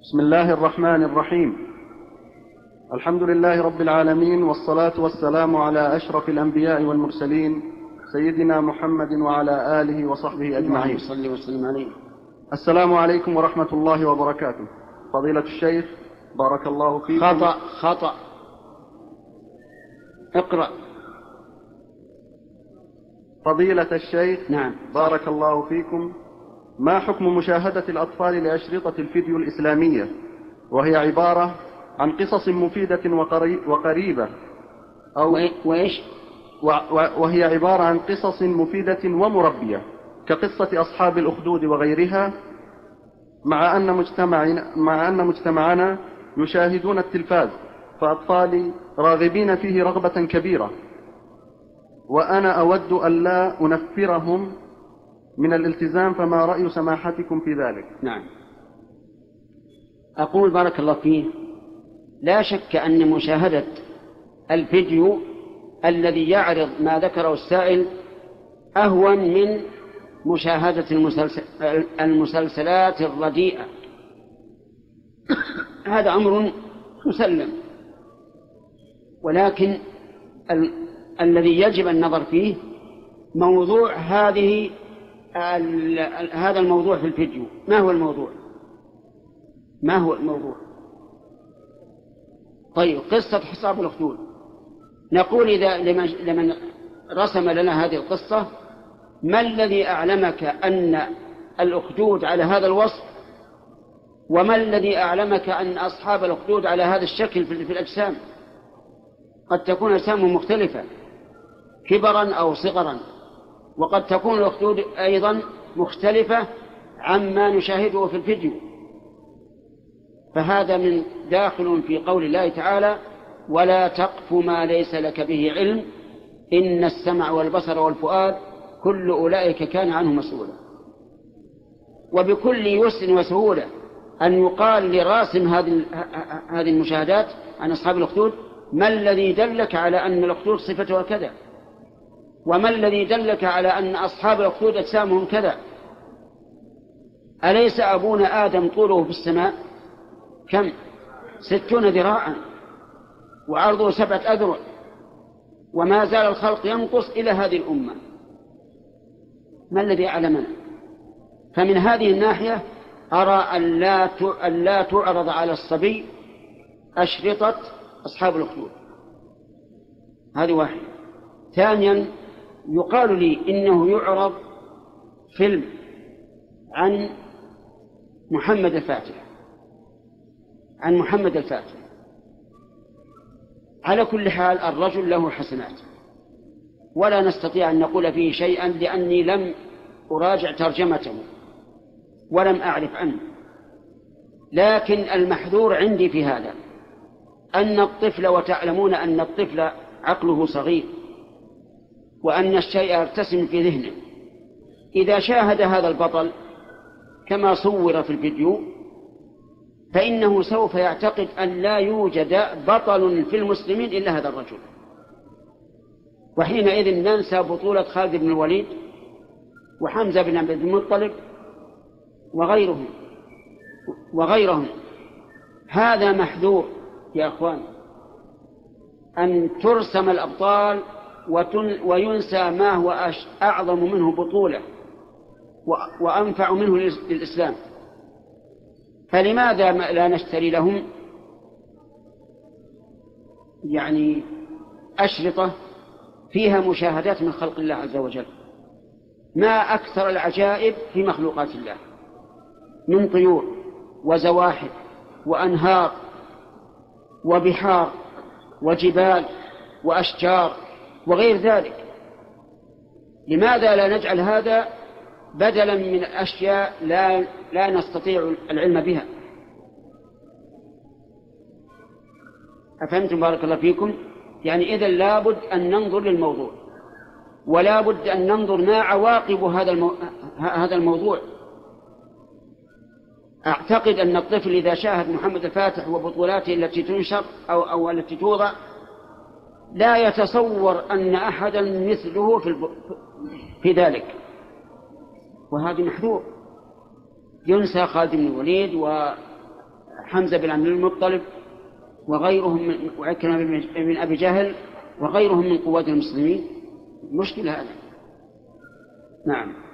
بسم الله الرحمن الرحيم. الحمد لله رب العالمين، والصلاة والسلام على أشرف الأنبياء والمرسلين سيدنا محمد وعلى آله وصحبه أجمعين. صلى وسلم عليه. السلام عليكم ورحمة الله وبركاته. فضيلة الشيخ بارك الله فيكم. خطأ اقرأ. فضيلة الشيخ نعم. بارك الله فيكم، ما حكم مشاهدة الأطفال لأشرطة الفيديو الإسلامية وهي عبارة عن قصص مفيدة وقريبة وهي عبارة عن قصص مفيدة ومربية كقصة أصحاب الأخدود وغيرها، مع أن مجتمعنا يشاهدون التلفاز، فأطفالي راغبين فيه رغبة كبيرة، وأنا أود أن لا أنفرهم من الالتزام، فما رأي سماحتكم في ذلك؟ نعم. أقول بارك الله فيه، لا شك أن مشاهدة الفيديو الذي يعرض ما ذكره السائل أهون من مشاهدة المسلسلات الرديئة. هذا أمر مسلم، ولكن الذي يجب النظر فيه موضوع هذا الموضوع في الفيديو. ما هو الموضوع؟ طيب، قصة أصحاب الأخدود، نقول لمن رسم لنا هذه القصة: ما الذي أعلمك أن الأخدود على هذا الوصف؟ وما الذي أعلمك أن أصحاب الأخدود على هذا الشكل في الأجسام؟ قد تكون أجسامهم مختلفة كبرا أو صغرا، وقد تكون الأخدود أيضا مختلفة عما نشاهده في الفيديو. فهذا من داخل في قول الله تعالى: ولا تقف ما ليس لك به علم إن السمع والبصر والفؤاد كل أولئك كان عنه مسؤولا. وبكل يسر وسهولة أن يقال لراسم هذه المشاهدات عن أصحاب الأخدود: ما الذي دلك على أن الأخدود صفتها كذا؟ وما الذي دلك على أن أصحاب الأخدود أجسامهم كذا؟ أليس أبونا آدم طوله في السماء كم؟ 60 ذراعا، وعرضه 7 أذرع، وما زال الخلق ينقص إلى هذه الأمة. ما الذي أعلمنا؟ فمن هذه الناحية أرى أن لا تعرض على الصبي أشرطة أصحاب الأخدود. هذه واحدة. ثانيا، يقال لي إنه يعرض فيلم عن محمد الفاتح. على كل حال الرجل له حسنات، ولا نستطيع أن نقول فيه شيئا لأني لم أراجع ترجمته ولم أعرف عنه. لكن المحذور عندي في هذا أن الطفل، وتعلمون أن الطفل عقله صغير وأن الشيء يرتسم في ذهنه، إذا شاهد هذا البطل كما صور في الفيديو فإنه سوف يعتقد أن لا يوجد بطل في المسلمين إلا هذا الرجل، وحينئذ ننسى بطولة خالد بن الوليد وحمزة بن عبد المطلب وغيرهم. هذا محذور يا أخوان، أن ترسم الأبطال وينسى ما هو أعظم منه بطولة وأنفع منه للإسلام. فلماذا لا نشتري لهم أشرطة فيها مشاهدات من خلق الله عز وجل؟ ما أكثر العجائب في مخلوقات الله من طيور وزواحف وأنهار وبحار وجبال وأشجار وغير ذلك. لماذا لا نجعل هذا بدلا من أشياء لا نستطيع العلم بها؟ أفهمتم بارك الله فيكم؟ إذن لابد أن ننظر للموضوع، ولا بد أن ننظر ما عواقب هذا الموضوع. أعتقد أن الطفل إذا شاهد محمد الفاتح وبطولاته التي تنشر أو التي توضع لا يتصور أن أحدا مثله في ذلك، وهذا محذور. ينسى خالد بن الوليد حمزة بن عبد المطلب وغيرهم وعكرمة بن أبي جهل وغيرهم من قوات المسلمين؟ مشكلة هذا. نعم.